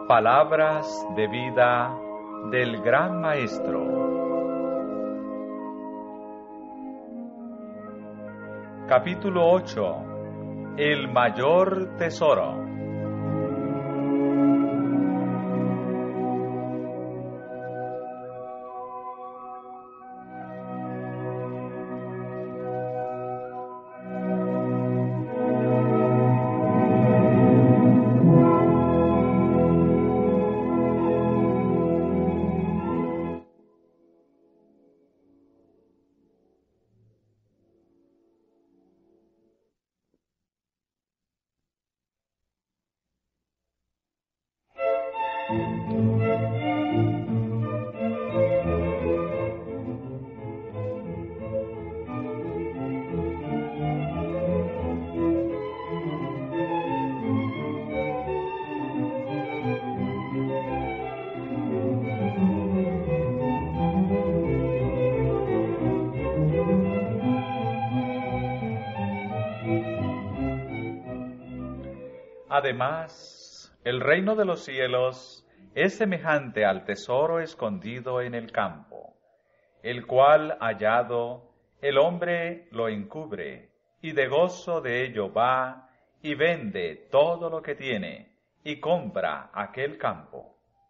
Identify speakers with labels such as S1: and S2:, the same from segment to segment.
S1: Palabras de vida del Gran Maestro. Capítulo 8. El mayor tesoro. Además, el reino de los cielos es semejante al tesoro escondido en el campo, el cual hallado el hombre lo encubre, y de gozo de ello va y vende todo lo que tiene, y compra aquel campo.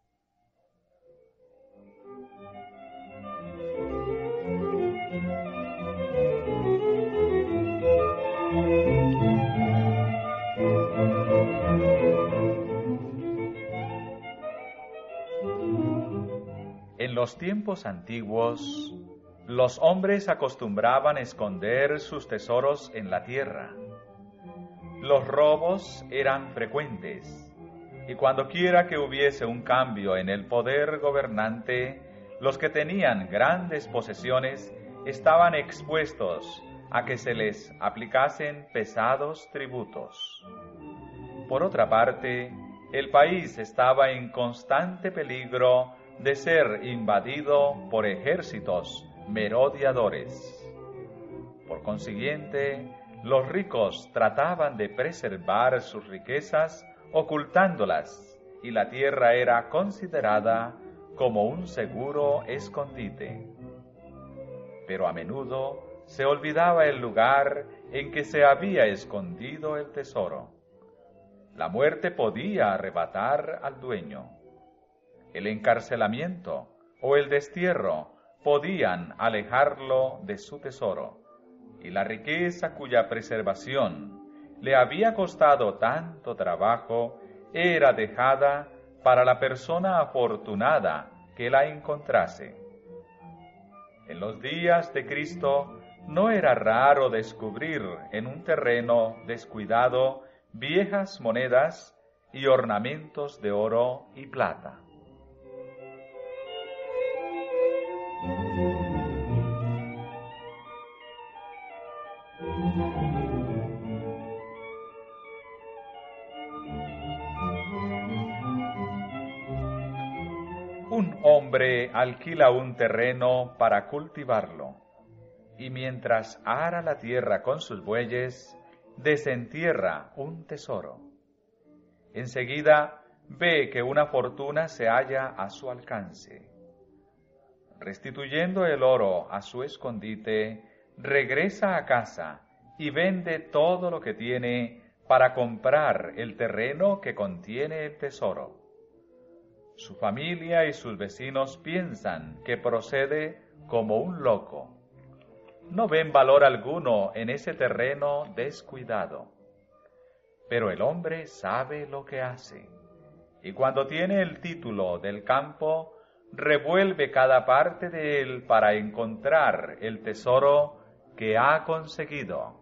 S1: En los tiempos antiguos, los hombres acostumbraban esconder sus tesoros en la tierra. Los robos eran frecuentes, y cuando quiera que hubiese un cambio en el poder gobernante, los que tenían grandes posesiones estaban expuestos a que se les aplicasen pesados tributos. Por otra parte, el país estaba en constante peligro de ser invadido por ejércitos merodeadores. Por consiguiente, los ricos trataban de preservar sus riquezas ocultándolas, y la tierra era considerada como un seguro escondite. Pero a menudo se olvidaba el lugar en que se había escondido el tesoro. La muerte podía arrebatar al dueño. El encarcelamiento o el destierro podían alejarlo de su tesoro, y la riqueza cuya preservación le había costado tanto trabajo era dejada para la persona afortunada que la encontrase. En los días de Cristo no era raro descubrir en un terreno descuidado viejas monedas y ornamentos de oro y plata. Un hombre alquila un terreno para cultivarlo, y mientras ara la tierra con sus bueyes, desentierra un tesoro. Enseguida ve que una fortuna se halla a su alcance. Restituyendo el oro a su escondite, regresa a casa y vende todo lo que tiene para comprar el terreno que contiene el tesoro. Su familia y sus vecinos piensan que procede como un loco. No ven valor alguno en ese terreno descuidado. Pero el hombre sabe lo que hace, y cuando tiene el título del campo, revuelve cada parte de él para encontrar el tesoro que ha conseguido.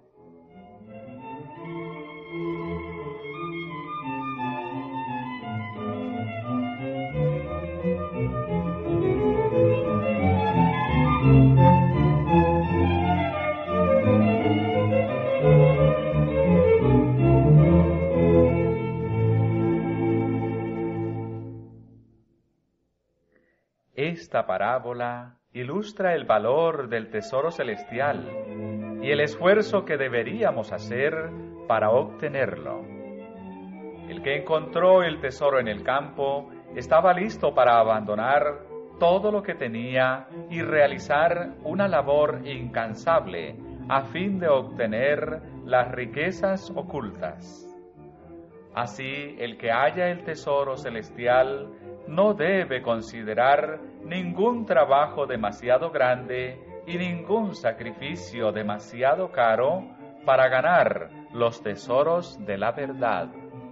S1: Esta parábola ilustra el valor del tesoro celestial y el esfuerzo que deberíamos hacer para obtenerlo. El que encontró el tesoro en el campo estaba listo para abandonar todo lo que tenía y realizar una labor incansable a fin de obtener las riquezas ocultas. Así, el que halla el tesoro celestial no debe considerar ningún trabajo demasiado grande y ningún sacrificio demasiado caro para ganar los tesoros de la verdad.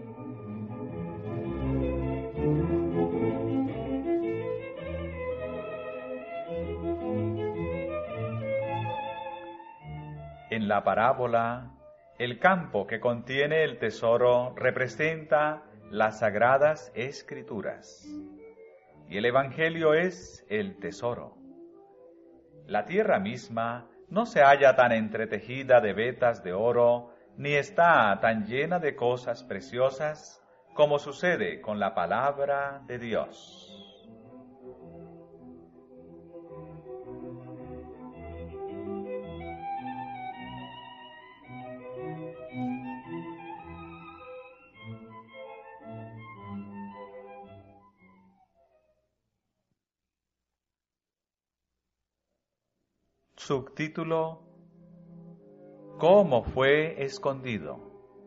S1: En la parábola, el campo que contiene el tesoro representa las sagradas escrituras, y el Evangelio es el tesoro. La tierra misma no se halla tan entretejida de vetas de oro, ni está tan llena de cosas preciosas como sucede con la palabra de Dios. Subtítulo: ¿Cómo fue escondido?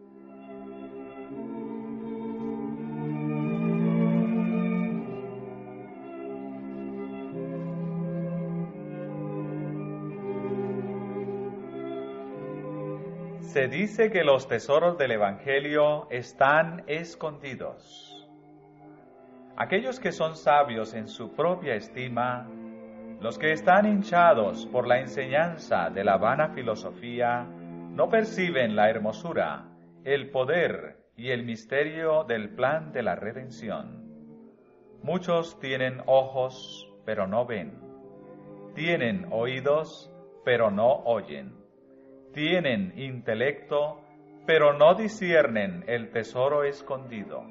S1: Se dice que los tesoros del Evangelio están escondidos. Aquellos que son sabios en su propia estima, los que están hinchados por la enseñanza de la vana filosofía, no perciben la hermosura, el poder y el misterio del plan de la redención. Muchos tienen ojos, pero no ven. Tienen oídos, pero no oyen. Tienen intelecto, pero no disciernen el tesoro escondido.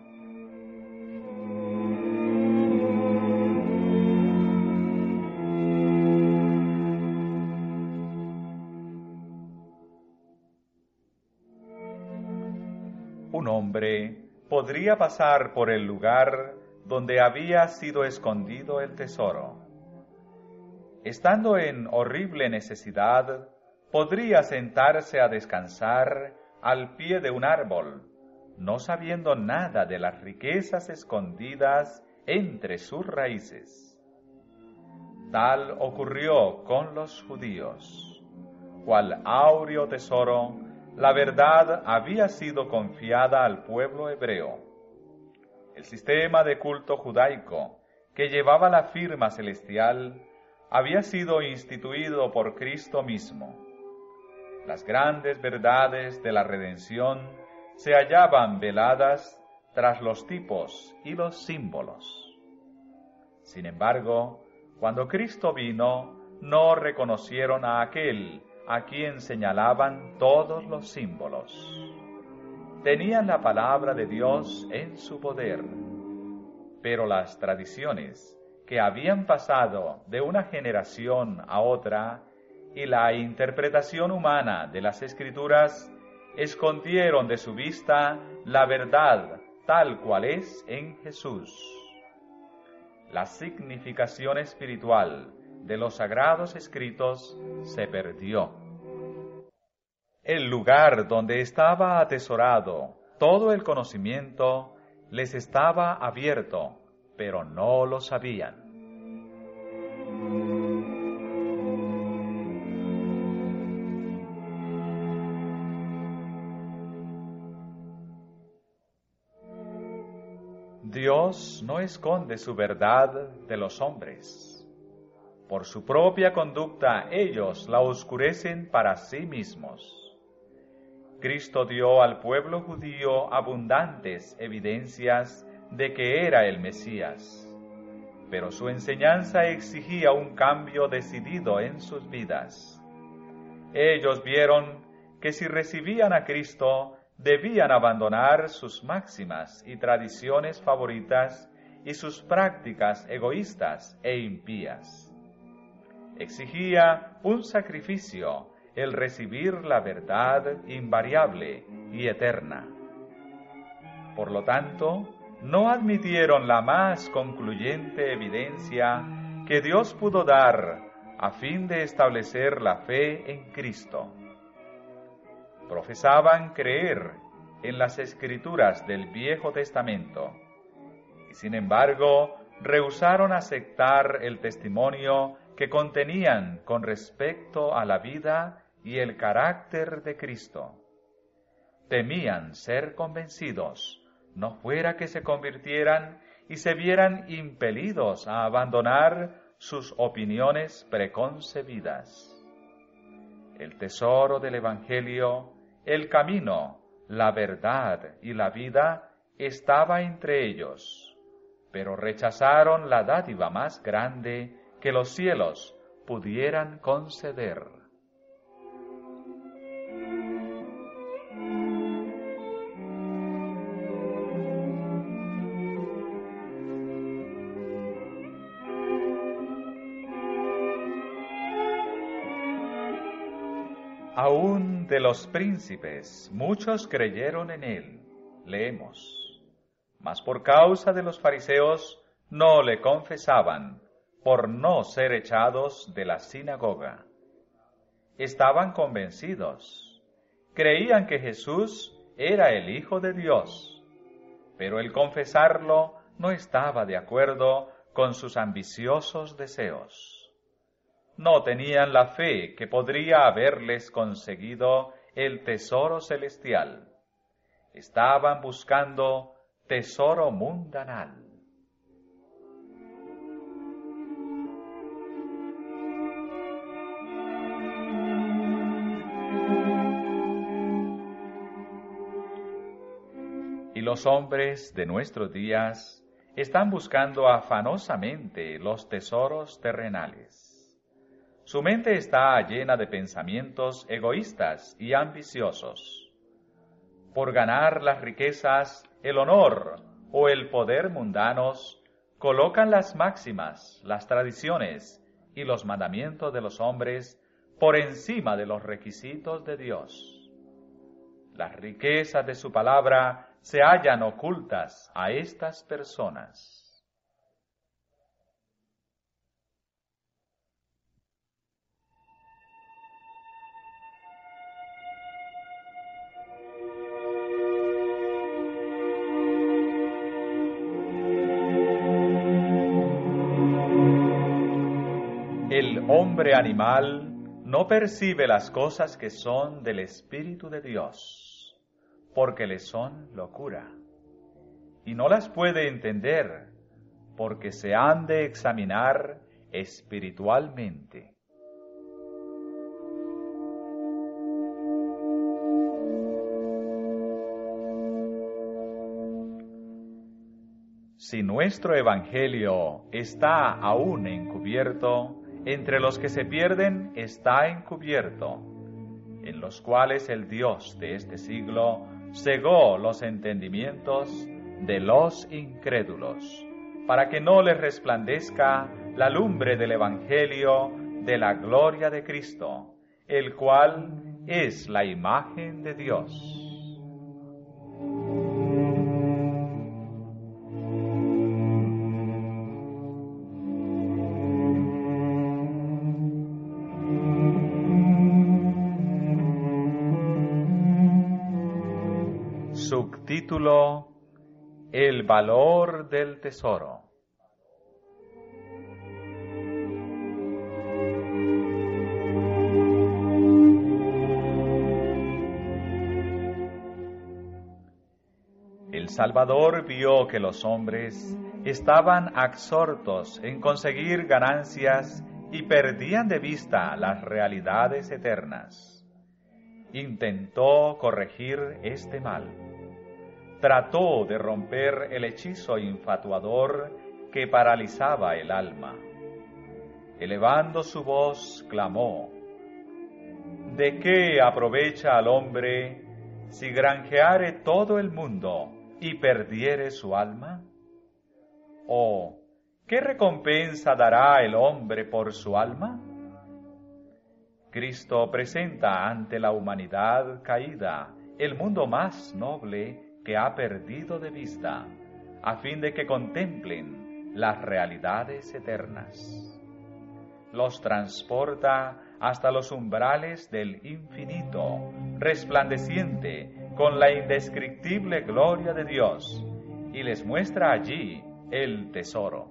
S1: Un hombre podría pasar por el lugar donde había sido escondido el tesoro. Estando en horrible necesidad, podría sentarse a descansar al pie de un árbol, no sabiendo nada de las riquezas escondidas entre sus raíces. Tal ocurrió con los judíos. Cual áureo tesoro, la verdad había sido confiada al pueblo hebreo. El sistema de culto judaico, que llevaba la firma celestial, había sido instituido por Cristo mismo. Las grandes verdades de la redención se hallaban veladas tras los tipos y los símbolos. Sin embargo, cuando Cristo vino, no reconocieron a aquel a quien señalaban todos los símbolos. Tenían la palabra de Dios en su poder, pero las tradiciones que habían pasado de una generación a otra y la interpretación humana de las Escrituras escondieron de su vista la verdad tal cual es en Jesús. La significación espiritual de los sagrados escritos se perdió. El lugar donde estaba atesorado todo el conocimiento les estaba abierto, pero no lo sabían. Dios no esconde su verdad de los hombres. Por su propia conducta ellos la oscurecen para sí mismos. Cristo dio al pueblo judío abundantes evidencias de que era el Mesías, pero su enseñanza exigía un cambio decidido en sus vidas. Ellos vieron que si recibían a Cristo, debían abandonar sus máximas y tradiciones favoritas y sus prácticas egoístas e impías. Exigía un sacrificio el recibir la verdad invariable y eterna. Por lo tanto, no admitieron la más concluyente evidencia que Dios pudo dar a fin de establecer la fe en Cristo. Profesaban creer en las Escrituras del Viejo Testamento y, sin embargo, rehusaron aceptar el testimonio que contenían con respecto a la vida y el carácter de Cristo. Temían ser convencidos, no fuera que se convirtieran y se vieran impelidos a abandonar sus opiniones preconcebidas. El tesoro del Evangelio, el camino, la verdad y la vida estaba entre ellos, pero rechazaron la dádiva más grande que los cielos pudieran conceder. Aún de los príncipes, muchos creyeron en él, leemos. Mas por causa de los fariseos no le confesaban, por no ser echados de la sinagoga. Estaban convencidos, creían que Jesús era el Hijo de Dios, pero el confesarlo no estaba de acuerdo con sus ambiciosos deseos. No tenían la fe que podría haberles conseguido el tesoro celestial. Estaban buscando tesoro mundanal. Y los hombres de nuestros días están buscando afanosamente los tesoros terrenales. Su mente está llena de pensamientos egoístas y ambiciosos. Por ganar las riquezas, el honor o el poder mundanos, colocan las máximas, las tradiciones y los mandamientos de los hombres por encima de los requisitos de Dios. Las riquezas de su palabra se hallan ocultas a estas personas. El hombre animal no percibe las cosas que son del Espíritu de Dios, porque le son locura, y no las puede entender, porque se han de examinar espiritualmente. Si nuestro Evangelio está aún encubierto, entre los que se pierden está encubierto, en los cuales el Dios de este siglo cegó los entendimientos de los incrédulos, para que no les resplandezca la lumbre del Evangelio de la gloria de Cristo, el cual es la imagen de Dios. Subtítulo: El valor del tesoro. El Salvador vio que los hombres estaban absortos en conseguir ganancias y perdían de vista las realidades eternas. Intentó corregir este mal. Trató de romper el hechizo infatuador que paralizaba el alma. Elevando su voz, clamó: ¿de qué aprovecha al hombre si granjeare todo el mundo y perdiere su alma? ¿O qué recompensa dará el hombre por su alma? Cristo presenta ante la humanidad caída el mundo más noble que ha perdido de vista, a fin de que contemplen las realidades eternas. Los transporta hasta los umbrales del infinito, resplandeciente con la indescriptible gloria de Dios, y les muestra allí el tesoro.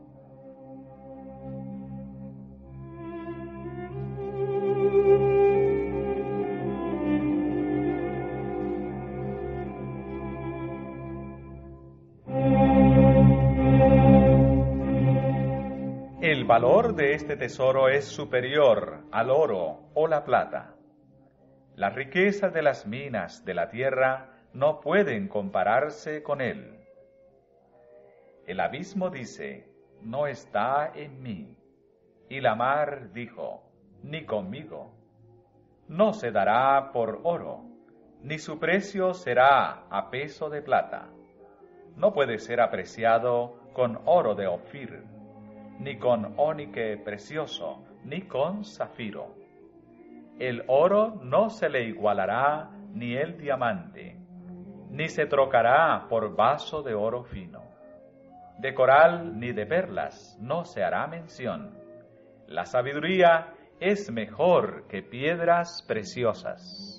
S1: El valor de este tesoro es superior al oro o la plata. Las riquezas de las minas de la tierra no pueden compararse con él. El abismo dice, no está en mí. Y la mar dijo, ni conmigo. No se dará por oro, ni su precio será a peso de plata. No puede ser apreciado con oro de Ofir, ni con ónice precioso, ni con zafiro. El oro no se le igualará, ni el diamante, ni se trocará por vaso de oro fino. De coral ni de perlas no se hará mención. La sabiduría es mejor que piedras preciosas.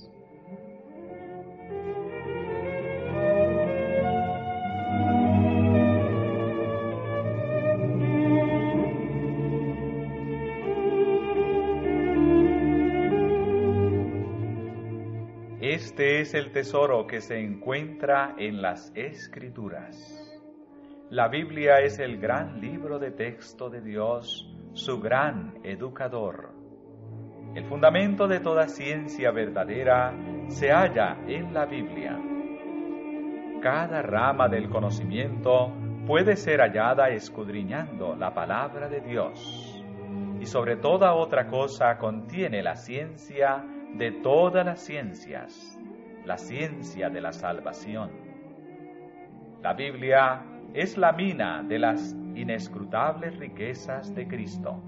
S1: Este es el tesoro que se encuentra en las Escrituras. La Biblia es el gran libro de texto de Dios, su gran educador. El fundamento de toda ciencia verdadera se halla en la Biblia. Cada rama del conocimiento puede ser hallada escudriñando la palabra de Dios, y sobre toda otra cosa contiene la ciencia de todas las ciencias, la ciencia de la salvación. La Biblia es la mina de las inescrutables riquezas de Cristo.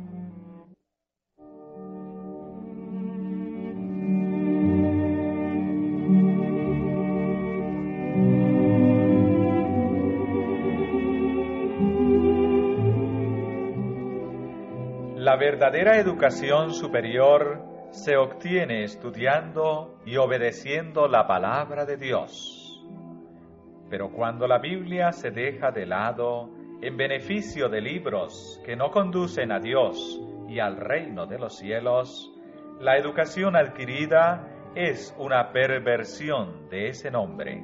S1: La verdadera educación superior se obtiene estudiando y obedeciendo la palabra de Dios. Pero cuando la Biblia se deja de lado en beneficio de libros que no conducen a Dios y al reino de los cielos, la educación adquirida es una perversión de ese nombre.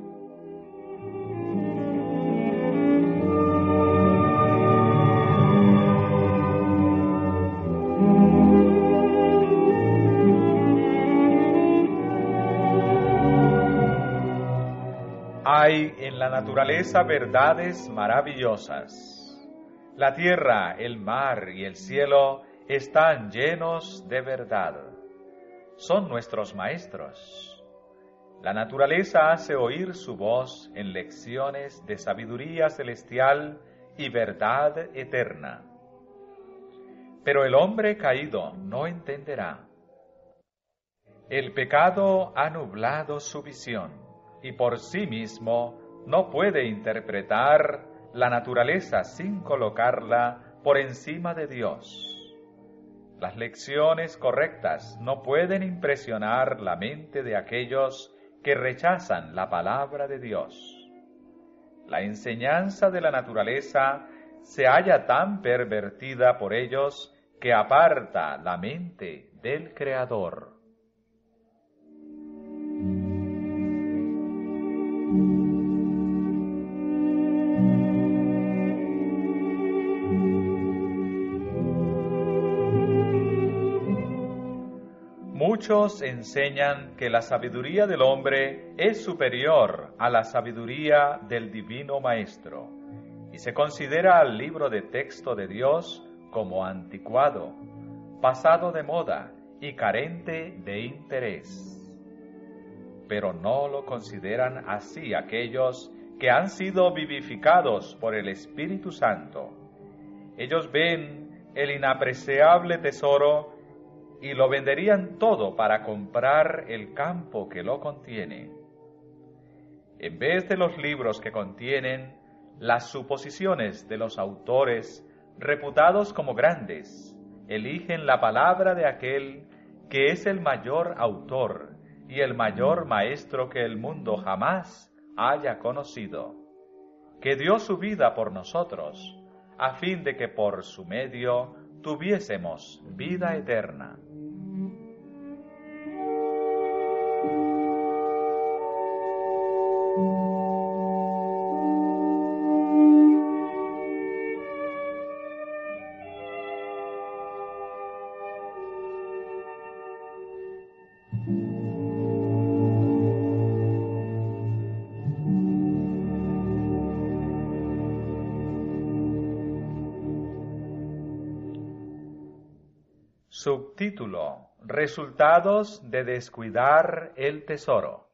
S1: Hay en la naturaleza verdades maravillosas. La tierra, el mar y el cielo están llenos de verdad. Son nuestros maestros. La naturaleza hace oír su voz en lecciones de sabiduría celestial y verdad eterna. Pero el hombre caído no entenderá. El pecado ha nublado su visión, y por sí mismo no puede interpretar la naturaleza sin colocarla por encima de Dios. Las lecciones correctas no pueden impresionar la mente de aquellos que rechazan la palabra de Dios. La enseñanza de la naturaleza se halla tan pervertida por ellos que aparta la mente del Creador. Muchos enseñan que la sabiduría del hombre es superior a la sabiduría del Divino Maestro, y se considera al libro de texto de Dios como anticuado, pasado de moda y carente de interés. Pero no lo consideran así aquellos que han sido vivificados por el Espíritu Santo. Ellos ven el inapreciable tesoro y lo venderían todo para comprar el campo que lo contiene. En vez de los libros que contienen las suposiciones de los autores reputados como grandes, eligen la palabra de aquel que es el mayor autor y el mayor maestro que el mundo jamás haya conocido, que dio su vida por nosotros, a fin de que por su medio tuviésemos vida eterna. Subtítulo: Resultados de descuidar el tesoro.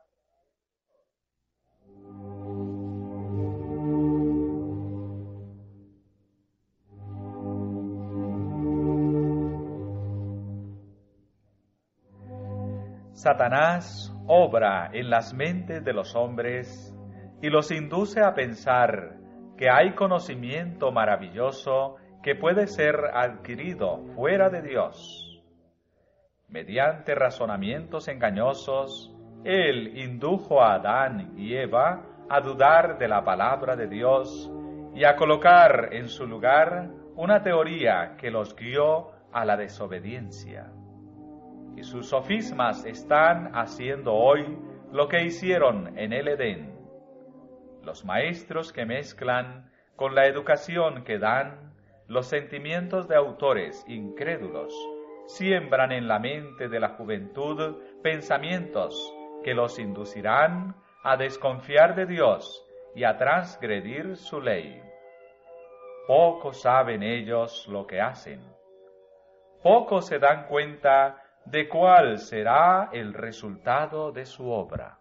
S1: Satanás obra en las mentes de los hombres y los induce a pensar que hay conocimiento maravilloso que puede ser adquirido fuera de Dios. Mediante razonamientos engañosos, Él indujo a Adán y Eva a dudar de la palabra de Dios y a colocar en su lugar una teoría que los guió a la desobediencia. Y sus sofismas están haciendo hoy lo que hicieron en el Edén. Los maestros que mezclan con la educación que dan los sentimientos de autores incrédulos siembran en la mente de la juventud pensamientos que los inducirán a desconfiar de Dios y a transgredir su ley. Poco saben ellos lo que hacen. Poco se dan cuenta de cuál será el resultado de su obra.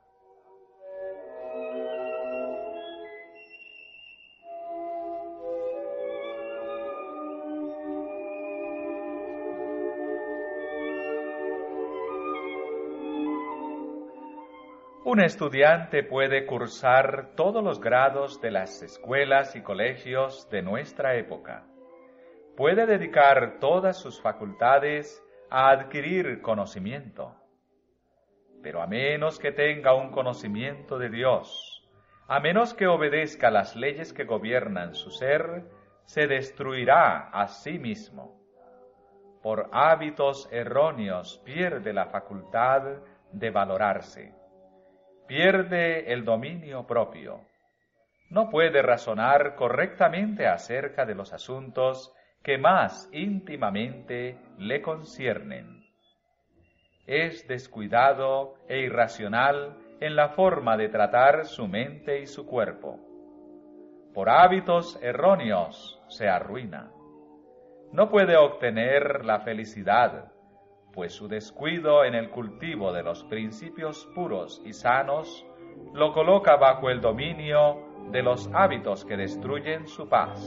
S1: Un estudiante puede cursar todos los grados de las escuelas y colegios de nuestra época. Puede dedicar todas sus facultades a adquirir conocimiento. Pero a menos que tenga un conocimiento de Dios, a menos que obedezca las leyes que gobiernan su ser, se destruirá a sí mismo. Por hábitos erróneos pierde la facultad de valorarse. Pierde el dominio propio. No puede razonar correctamente acerca de los asuntos que más íntimamente le conciernen. Es descuidado e irracional en la forma de tratar su mente y su cuerpo. Por hábitos erróneos se arruina. No puede obtener la felicidad, pues su descuido en el cultivo de los principios puros y sanos lo coloca bajo el dominio de los hábitos que destruyen su paz.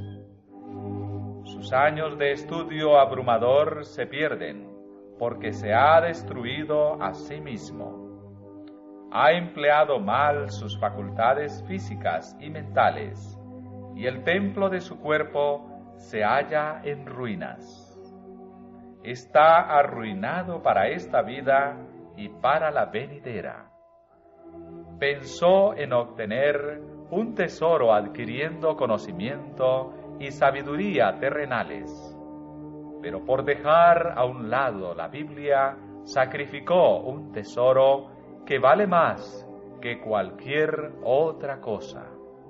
S1: Sus años de estudio abrumador se pierden porque se ha destruido a sí mismo. Ha empleado mal sus facultades físicas y mentales, y el templo de su cuerpo se halla en ruinas. Está arruinado para esta vida y para la venidera. Pensó en obtener un tesoro adquiriendo conocimiento y sabiduría terrenales, pero por dejar a un lado la Biblia, sacrificó un tesoro que vale más que cualquier otra cosa.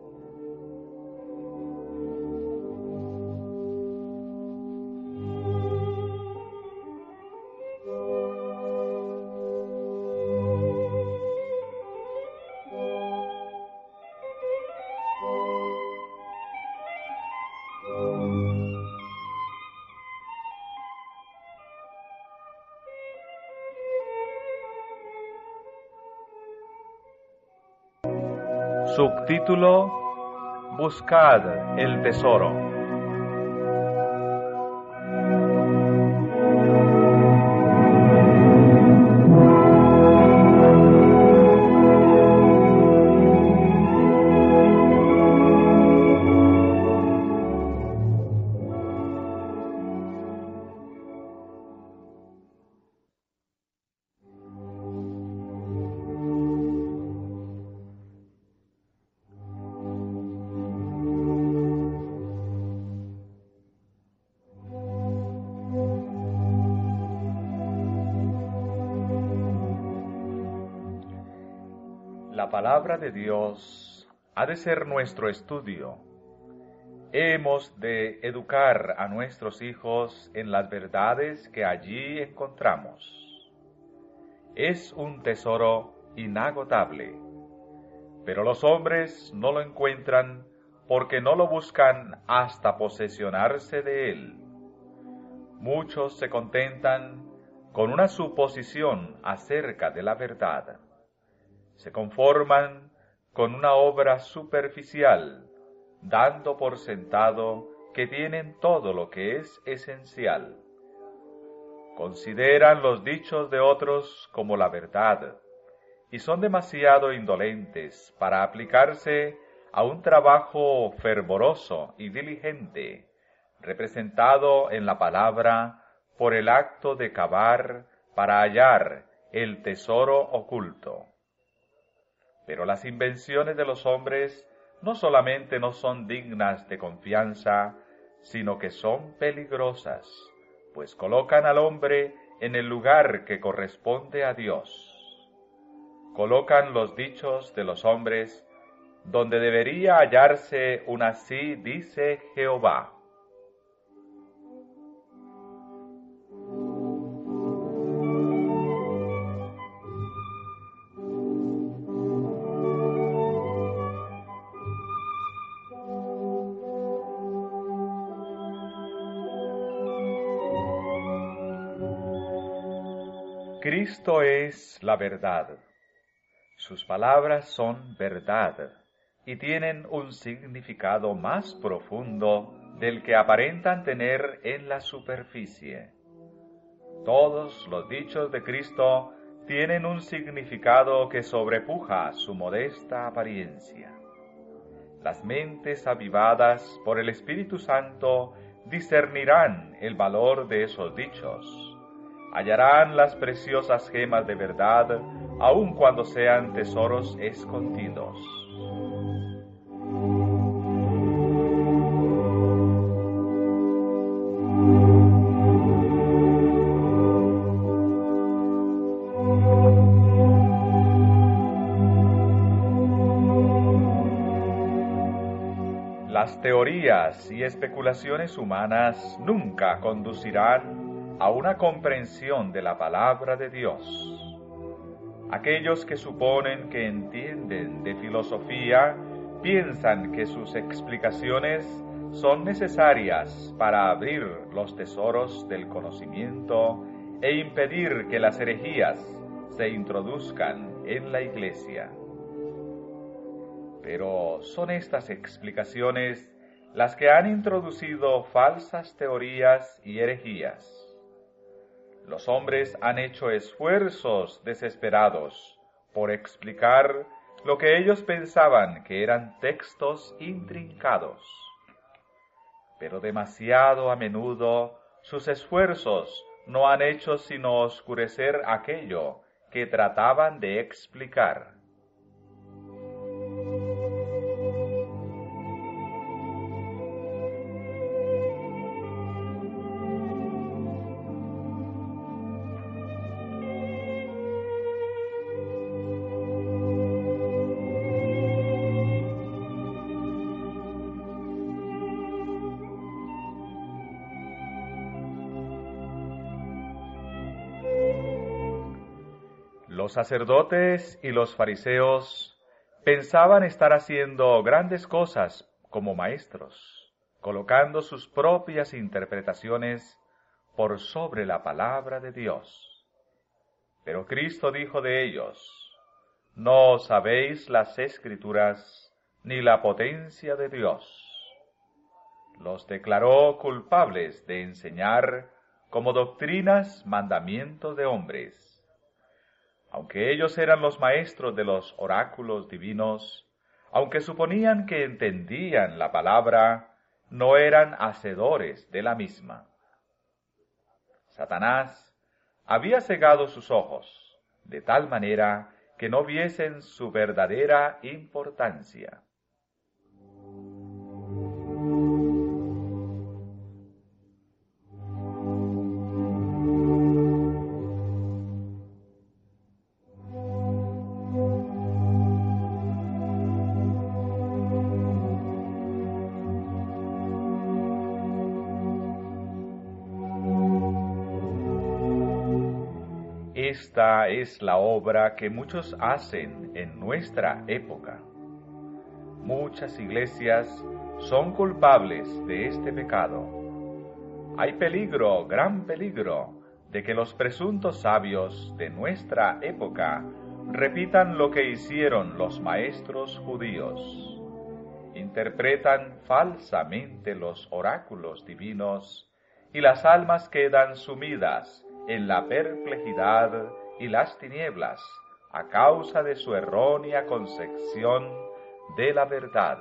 S1: Subtítulo: Buscad el tesoro. La palabra de Dios ha de ser nuestro estudio. Hemos de educar a nuestros hijos en las verdades que allí encontramos. Es un tesoro inagotable, pero los hombres no lo encuentran porque no lo buscan hasta posesionarse de él. Muchos se contentan con una suposición acerca de la verdad. Se conforman con una obra superficial, dando por sentado que tienen todo lo que es esencial. Consideran los dichos de otros como la verdad, y son demasiado indolentes para aplicarse a un trabajo fervoroso y diligente, representado en la palabra por el acto de cavar para hallar el tesoro oculto. Pero las invenciones de los hombres no solamente no son dignas de confianza, sino que son peligrosas, pues colocan al hombre en el lugar que corresponde a Dios. Colocan los dichos de los hombres donde debería hallarse un así dice Jehová. Cristo es la verdad. Sus palabras son verdad y tienen un significado más profundo del que aparentan tener en la superficie. Todos los dichos de Cristo tienen un significado que sobrepuja su modesta apariencia. Las mentes avivadas por el Espíritu Santo discernirán el valor de esos dichos. Hallarán las preciosas gemas de verdad, aun cuando sean tesoros escondidos. Las teorías y especulaciones humanas nunca conducirán a una comprensión de la palabra de Dios. Aquellos que suponen que entienden de filosofía piensan que sus explicaciones son necesarias para abrir los tesoros del conocimiento e impedir que las herejías se introduzcan en la Iglesia. Pero son estas explicaciones las que han introducido falsas teorías y herejías. Los hombres han hecho esfuerzos desesperados por explicar lo que ellos pensaban que eran textos intrincados. Pero demasiado a menudo sus esfuerzos no han hecho sino oscurecer aquello que trataban de explicar. Los sacerdotes y los fariseos pensaban estar haciendo grandes cosas como maestros, colocando sus propias interpretaciones por sobre la palabra de Dios. Pero Cristo dijo de ellos: no sabéis las Escrituras ni la potencia de Dios. Los declaró culpables de enseñar como doctrinas mandamientos de hombres. Aunque ellos eran los maestros de los oráculos divinos, aunque suponían que entendían la palabra, no eran hacedores de la misma. Satanás había cegado sus ojos, de tal manera que no viesen su verdadera importancia. Esta es la obra que muchos hacen en nuestra época. Muchas iglesias son culpables de este pecado. Hay peligro, gran peligro, de que los presuntos sabios de nuestra época repitan lo que hicieron los maestros judíos. Interpretan falsamente los oráculos divinos y las almas quedan sumidas en la perplejidad y las tinieblas a causa de su errónea concepción de la verdad.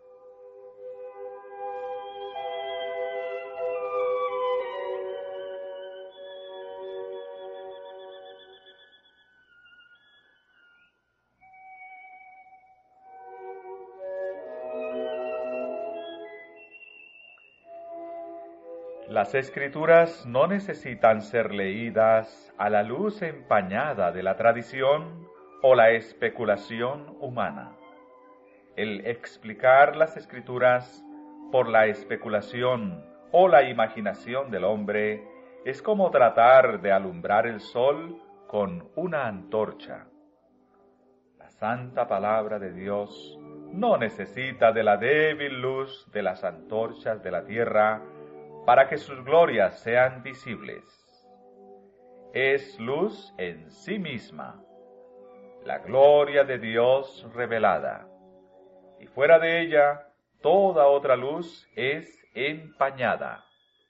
S1: Las Escrituras no necesitan ser leídas a la luz empañada de la tradición o la especulación humana. El explicar las Escrituras por la especulación o la imaginación del hombre es como tratar de alumbrar el sol con una antorcha. La santa palabra de Dios no necesita de la débil luz de las antorchas de la tierra para que sus glorias sean visibles. Es luz en sí misma, la gloria de Dios revelada, y fuera de ella toda otra luz es empañada.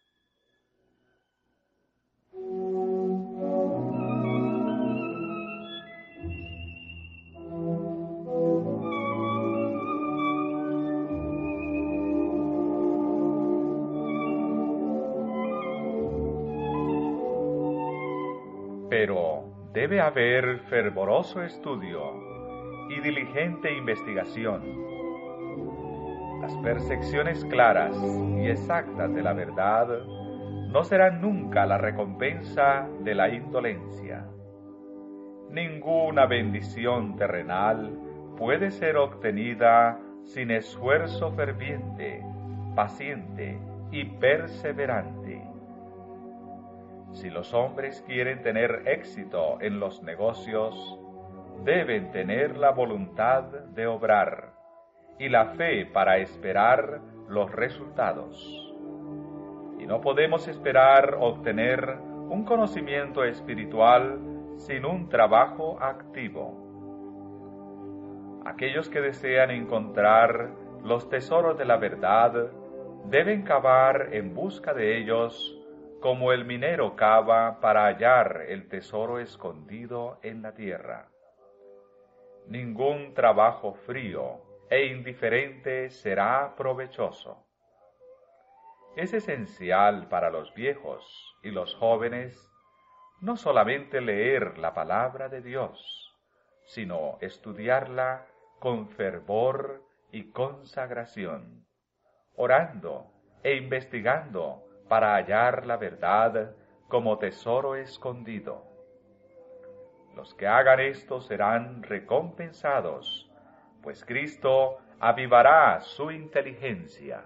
S1: Pero debe haber fervoroso estudio y diligente investigación. Las percepciones claras y exactas de la verdad no serán nunca la recompensa de la indolencia. Ninguna bendición terrenal puede ser obtenida sin esfuerzo ferviente, paciente y perseverante. Si los hombres quieren tener éxito en los negocios, deben tener la voluntad de obrar y la fe para esperar los resultados. Y no podemos esperar obtener un conocimiento espiritual sin un trabajo activo. Aquellos que desean encontrar los tesoros de la verdad deben cavar en busca de ellos como el minero cava para hallar el tesoro escondido en la tierra. Ningún trabajo frío e indiferente será provechoso. Es esencial para los viejos y los jóvenes no solamente leer la palabra de Dios, sino estudiarla con fervor y consagración, orando e investigando para hallar la verdad como tesoro escondido. Los que hagan esto serán recompensados, pues Cristo avivará su inteligencia.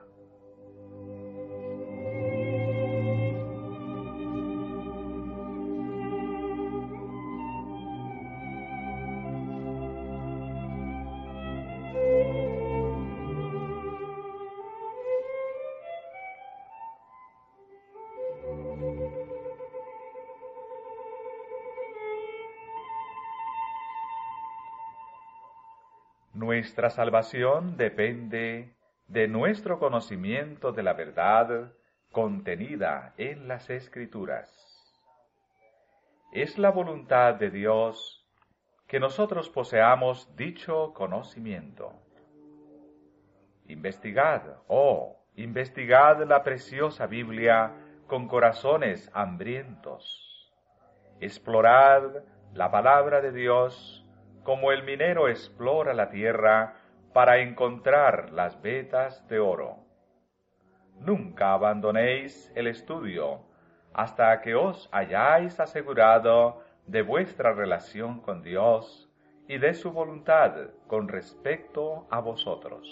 S1: Nuestra salvación depende de nuestro conocimiento de la verdad contenida en las Escrituras. Es la voluntad de Dios que nosotros poseamos dicho conocimiento. Investigad, investigad la preciosa Biblia con corazones hambrientos. Explorad la palabra de Dios como el minero explora la tierra para encontrar las vetas de oro. Nunca abandonéis el estudio hasta que os hayáis asegurado de vuestra relación con Dios y de su voluntad con respecto a vosotros.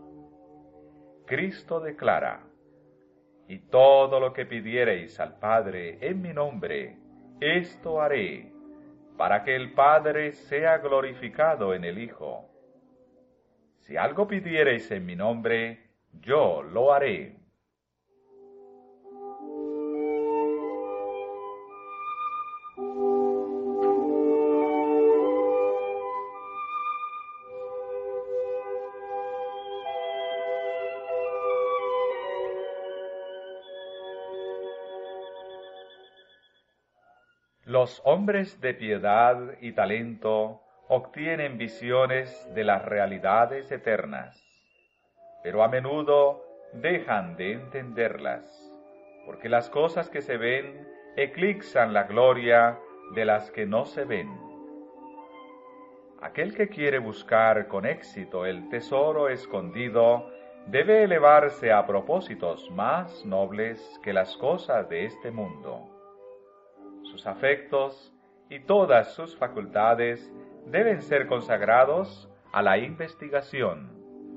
S1: Cristo declara: y todo lo que pidiereis al Padre en mi nombre, esto haré, para que el Padre sea glorificado en el Hijo. Si algo pidiereis en mi nombre, yo lo haré. Los hombres de piedad y talento obtienen visiones de las realidades eternas, pero a menudo dejan de entenderlas, porque las cosas que se ven eclipsan la gloria de las que no se ven. Aquel que quiere buscar con éxito el tesoro escondido debe elevarse a propósitos más nobles que las cosas de este mundo. Sus afectos y todas sus facultades deben ser consagrados a la investigación.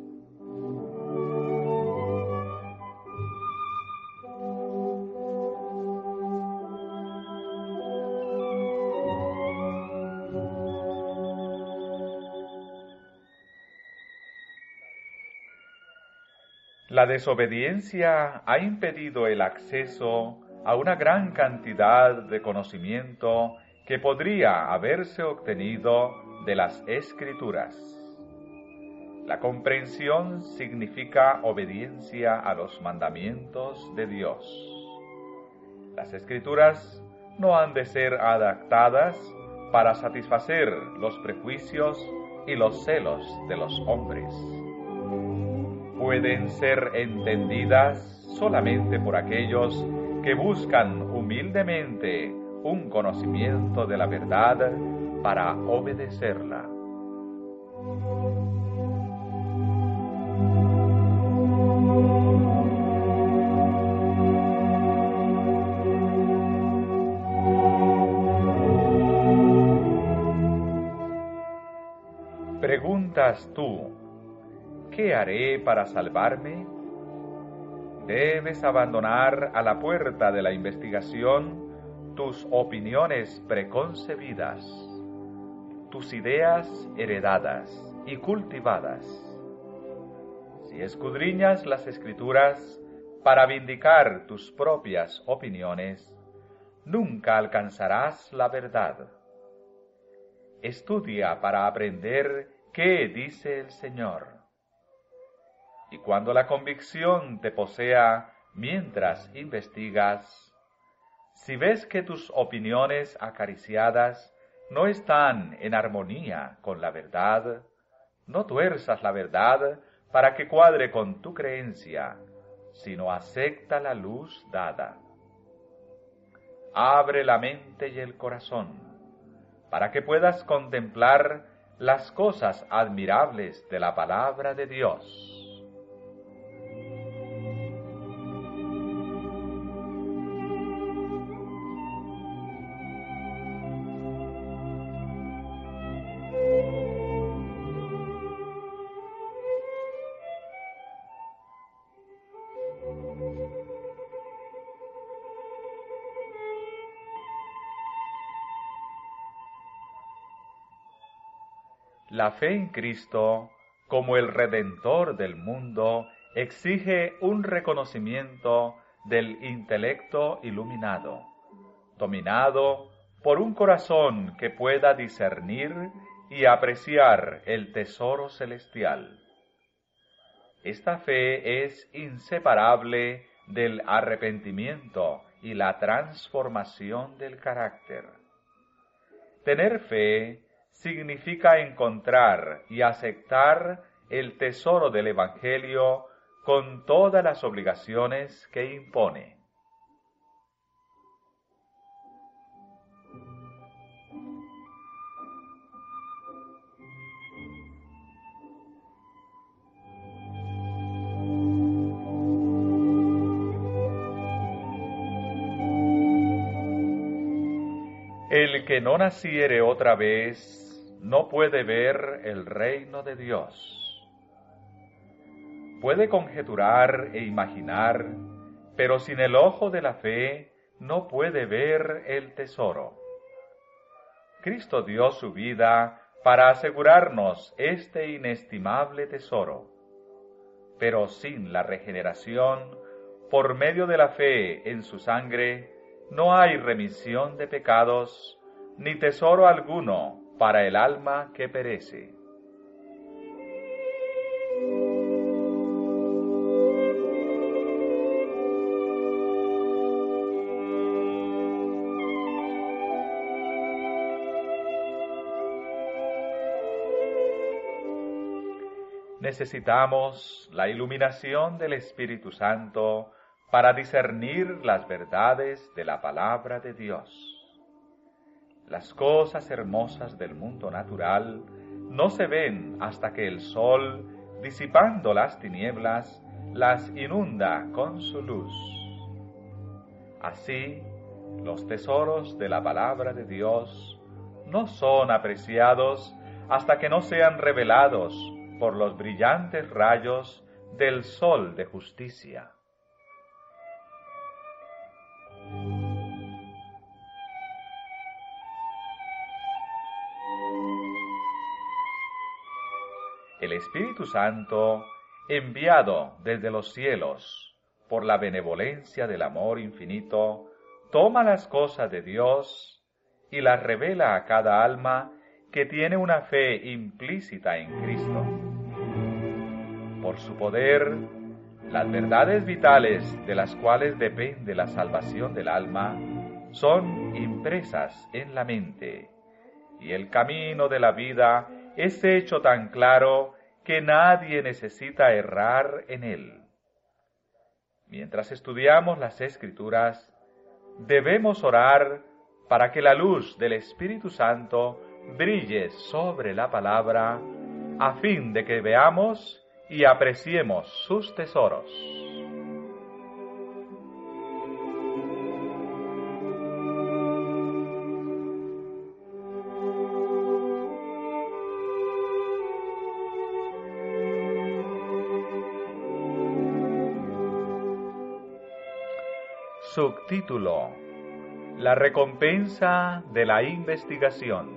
S1: La desobediencia ha impedido el acceso a una gran cantidad de conocimiento que podría haberse obtenido de las Escrituras. La comprensión significa obediencia a los mandamientos de Dios. Las Escrituras no han de ser adaptadas para satisfacer los prejuicios y los celos de los hombres. Pueden ser entendidas solamente por aquellos que buscan humildemente un conocimiento de la verdad para obedecerla. ¿Preguntas tú, qué haré para salvarme? Debes abandonar a la puerta de la investigación tus opiniones preconcebidas, tus ideas heredadas y cultivadas. Si escudriñas las Escrituras para vindicar tus propias opiniones, nunca alcanzarás la verdad. Estudia para aprender qué dice el Señor. Y cuando la convicción te posea mientras investigas, si ves que tus opiniones acariciadas no están en armonía con la verdad, no tuerzas la verdad para que cuadre con tu creencia, sino acepta la luz dada. Abre la mente y el corazón, para que puedas contemplar las cosas admirables de la palabra de Dios. La fe en Cristo, como el Redentor del mundo, exige un reconocimiento del intelecto iluminado, dominado por un corazón que pueda discernir y apreciar el tesoro celestial. Esta fe es inseparable del arrepentimiento y la transformación del carácter. Tener fe significa encontrar y aceptar el tesoro del Evangelio con todas las obligaciones que impone. El que no naciere otra vez no puede ver el reino de Dios. Puede conjeturar e imaginar, pero sin el ojo de la fe no puede ver el tesoro. Cristo dio su vida para asegurarnos este inestimable tesoro. Pero sin la regeneración, por medio de la fe en su sangre, no hay remisión de pecados, ni tesoro alguno para el alma que perece. Necesitamos la iluminación del Espíritu Santo para discernir las verdades de la palabra de Dios. Las cosas hermosas del mundo natural no se ven hasta que el sol, disipando las tinieblas, las inunda con su luz. Así, los tesoros de la palabra de Dios no son apreciados hasta que no sean revelados por los brillantes rayos del sol de justicia. El Espíritu Santo, enviado desde los cielos por la benevolencia del amor infinito, toma las cosas de Dios y las revela a cada alma que tiene una fe implícita en Cristo. Por su poder, las verdades vitales de las cuales depende la salvación del alma son impresas en la mente, y el camino de la vida es hecho tan claro que nadie necesita errar en él. Mientras estudiamos las Escrituras, debemos orar para que la luz del Espíritu Santo brille sobre la palabra, a fin de que veamos y apreciemos sus tesoros. Subtítulo: La recompensa de la investigación.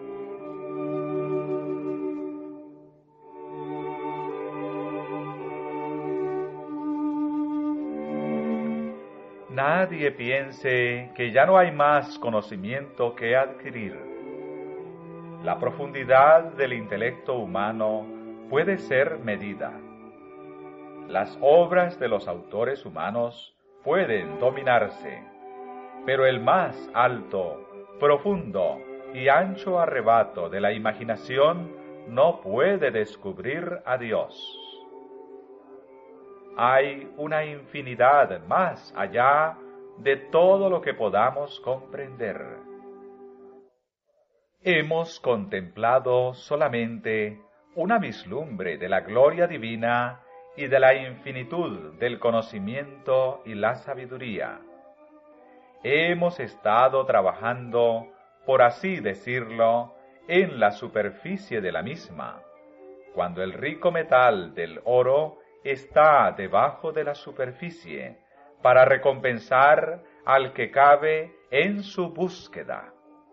S1: Nadie piense que ya no hay más conocimiento que adquirir. La profundidad del intelecto humano puede ser medida. Las obras de los autores humanos pueden dominarse, pero el más alto, profundo y ancho arrebato de la imaginación no puede descubrir a Dios. Hay una infinidad más allá de todo lo que podamos comprender. Hemos contemplado solamente una vislumbre de la gloria divina y de la infinitud del conocimiento y la sabiduría. Hemos estado trabajando, por así decirlo, en la superficie de la misma, cuando el rico metal del oro está debajo de la superficie, para recompensar al que cabe en su búsqueda.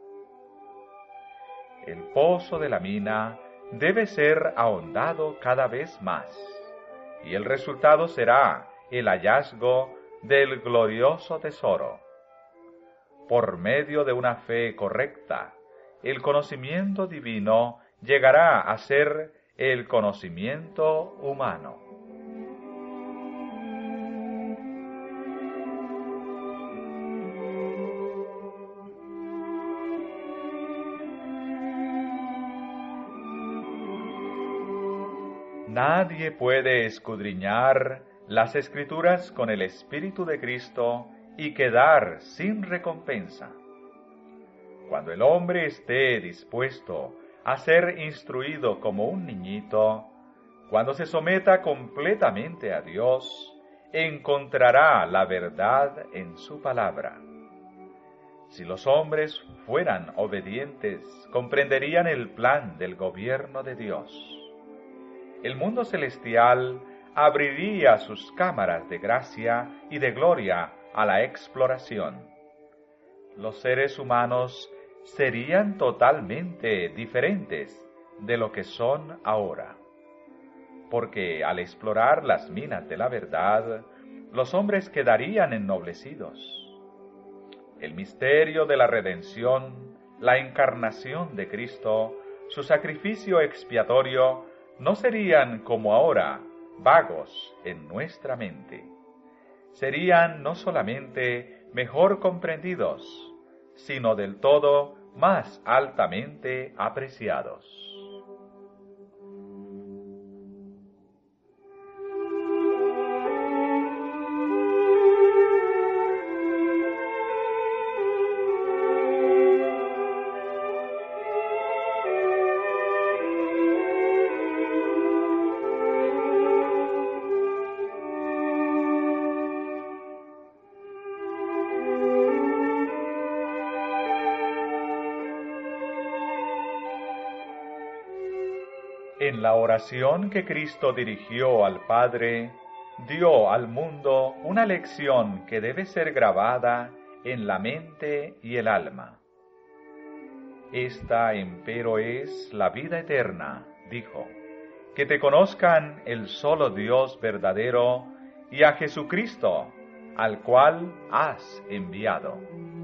S1: El pozo de la mina debe ser ahondado cada vez más, y el resultado será el hallazgo del glorioso tesoro. Por medio de una fe correcta, el conocimiento divino llegará a ser el conocimiento humano. Nadie puede escudriñar las Escrituras con el Espíritu de Cristo y quedar sin recompensa. Cuando el hombre esté dispuesto a ser instruido como un niñito, cuando se someta completamente a Dios, encontrará la verdad en su palabra. Si los hombres fueran obedientes, comprenderían el plan del gobierno de Dios. El mundo celestial abriría sus cámaras de gracia y de gloria a la exploración. Los seres humanos serían totalmente diferentes de lo que son ahora. Porque al explorar las minas de la verdad, los hombres quedarían ennoblecidos. El misterio de la redención, la encarnación de Cristo, su sacrificio expiatorio, no serían como ahora vagos en nuestra mente. Serían no solamente mejor comprendidos, sino del todo más altamente apreciados. En la oración que Cristo dirigió al Padre, dio al mundo una lección que debe ser grabada en la mente y el alma. Esta, empero, es la vida eterna, dijo, que te conozcan el solo Dios verdadero y a Jesucristo, al cual has enviado.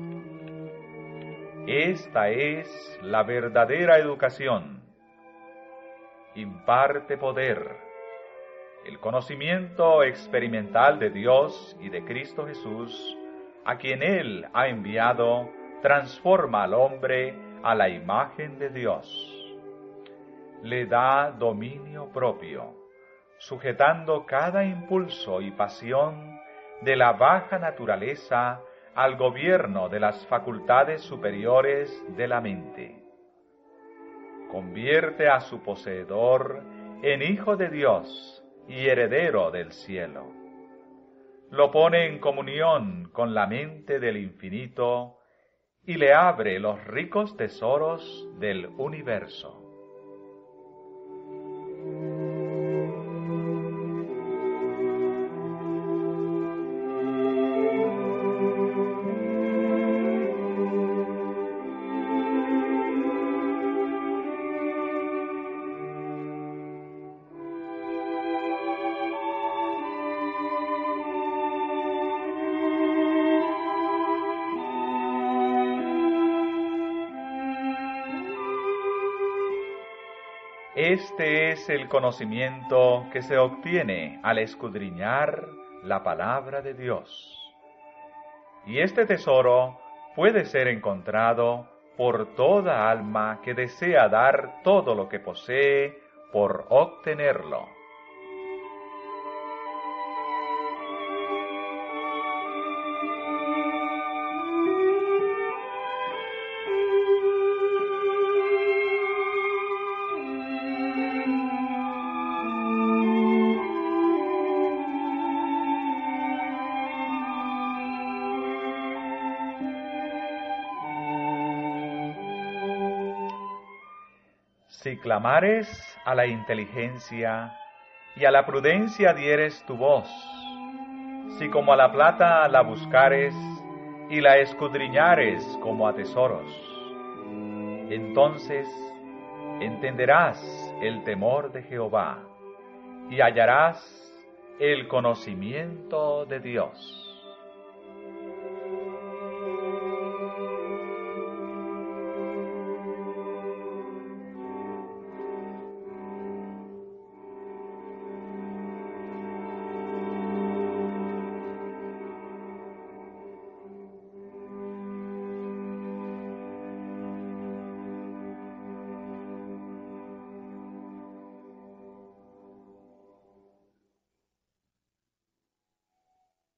S1: Esta es la verdadera educación. Imparte poder. El conocimiento experimental de Dios y de Cristo Jesús, a quien Él ha enviado, transforma al hombre a la imagen de Dios. Le da dominio propio, sujetando cada impulso y pasión de la baja naturaleza al gobierno de las facultades superiores de la mente. Convierte a su poseedor en hijo de Dios y heredero del cielo. Lo pone en comunión con la mente del infinito y le abre los ricos tesoros del universo. Este es el conocimiento que se obtiene al escudriñar la palabra de Dios. Y este tesoro puede ser encontrado por toda alma que desea dar todo lo que posee por obtenerlo. Si clamares a la inteligencia y a la prudencia dieres tu voz, si como a la plata la buscares y la escudriñares como a tesoros, entonces entenderás el temor de Jehová y hallarás el conocimiento de Dios.